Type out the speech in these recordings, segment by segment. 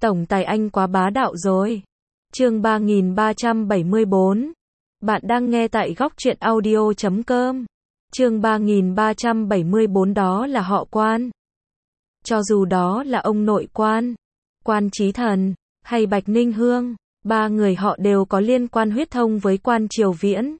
Tổng tài anh quá bá đạo rồi. Chương 3374. Bạn đang nghe tại góc truyện audio.com. Chương 3374 đó là họ Quan. Cho dù đó là ông nội Quan, Quan Chí Thần, hay Bạch Ninh Hương, ba người họ đều có liên quan huyết thống với Quan Triều Viễn.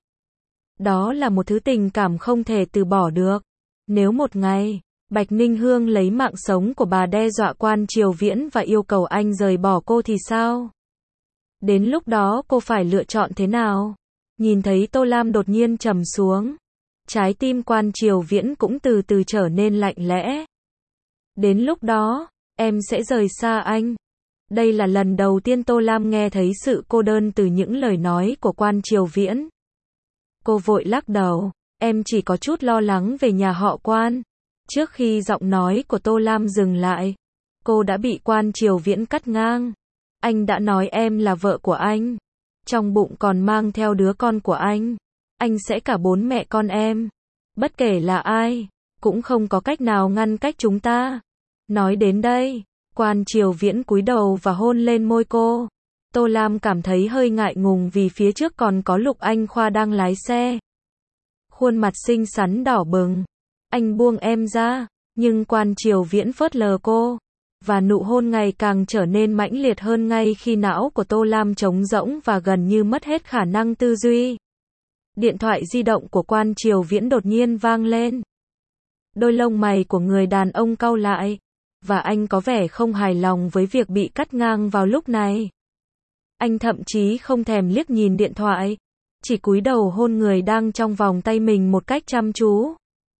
Đó là một thứ tình cảm không thể từ bỏ được. Nếu một ngày, Bạch Ninh Hương lấy mạng sống của bà đe dọa Quan Triều Viễn và yêu cầu anh rời bỏ cô thì sao? Đến lúc đó cô phải lựa chọn thế nào? Nhìn thấy Tô Lam đột nhiên trầm xuống, trái tim Quan Triều Viễn cũng từ từ trở nên lạnh lẽ. Đến lúc đó, em sẽ rời xa anh. Đây là lần đầu tiên Tô Lam nghe thấy sự cô đơn từ những lời nói của Quan Triều Viễn. Cô vội lắc đầu, em chỉ có chút lo lắng về nhà họ Quan. Trước khi giọng nói của Tô Lam dừng lại, cô đã bị Quan Triều Viễn cắt ngang. Anh đã nói em là vợ của anh, trong bụng còn mang theo đứa con của anh sẽ cả bốn mẹ con em. Bất kể là ai, cũng không có cách nào ngăn cách chúng ta. Nói đến đây, Quan Triều Viễn cúi đầu và hôn lên môi cô. Tô Lam cảm thấy hơi ngại ngùng vì phía trước còn có Lục Anh Khoa đang lái xe. Khuôn mặt xinh xắn đỏ bừng. Anh buông em ra, nhưng Quan Triều Viễn phớt lờ cô. Và nụ hôn ngày càng trở nên mãnh liệt hơn ngay khi não của Tô Lam trống rỗng và gần như mất hết khả năng tư duy. Điện thoại di động của Quan Triều Viễn đột nhiên vang lên. Đôi lông mày của người đàn ông cau lại, và anh có vẻ không hài lòng với việc bị cắt ngang vào lúc này. Anh thậm chí không thèm liếc nhìn điện thoại, chỉ cúi đầu hôn người đang trong vòng tay mình một cách chăm chú.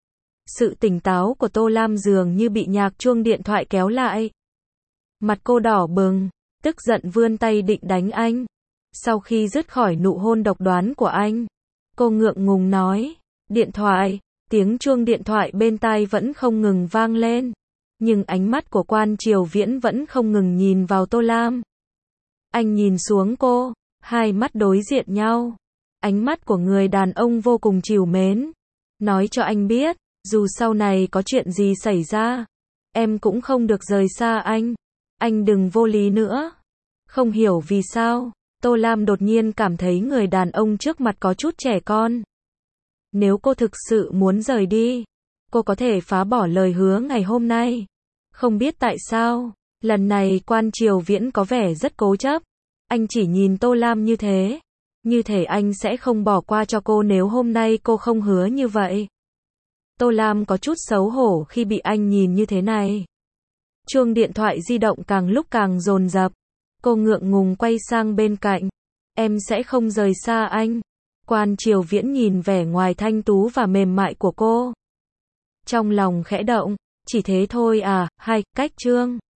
Sự tỉnh táo của Tô Lam dường như bị nhạc chuông điện thoại kéo lại. Mặt cô đỏ bừng, tức giận vươn tay định đánh anh. Sau khi dứt khỏi nụ hôn độc đoán của anh, cô ngượng ngùng nói, điện thoại. Tiếng chuông điện thoại bên tai vẫn không ngừng vang lên, nhưng ánh mắt của Quan Triều Viễn vẫn không ngừng nhìn vào Tô Lam. Anh nhìn xuống cô, hai mắt đối diện nhau. Ánh mắt của người đàn ông vô cùng trìu mến. Nói cho anh biết, dù sau này có chuyện gì xảy ra, em cũng không được rời xa anh. Anh đừng vô lý nữa. Không hiểu vì sao, Tô Lam đột nhiên cảm thấy người đàn ông trước mặt có chút trẻ con. Nếu cô thực sự muốn rời đi, cô có thể phá bỏ lời hứa ngày hôm nay. Không biết tại sao, lần này Quan Triều Viễn có vẻ rất cố chấp. Anh chỉ nhìn Tô Lam như thế. Như thể anh sẽ không bỏ qua cho cô nếu hôm nay cô không hứa như vậy. Tô Lam có chút xấu hổ khi bị anh nhìn như thế này. Chuông điện thoại di động càng lúc càng dồn dập. Cô ngượng ngùng quay sang bên cạnh. Em sẽ không rời xa anh. Quan Triều Viễn nhìn vẻ ngoài thanh tú và mềm mại của cô. Trong lòng khẽ động, chỉ thế thôi à, cách chương.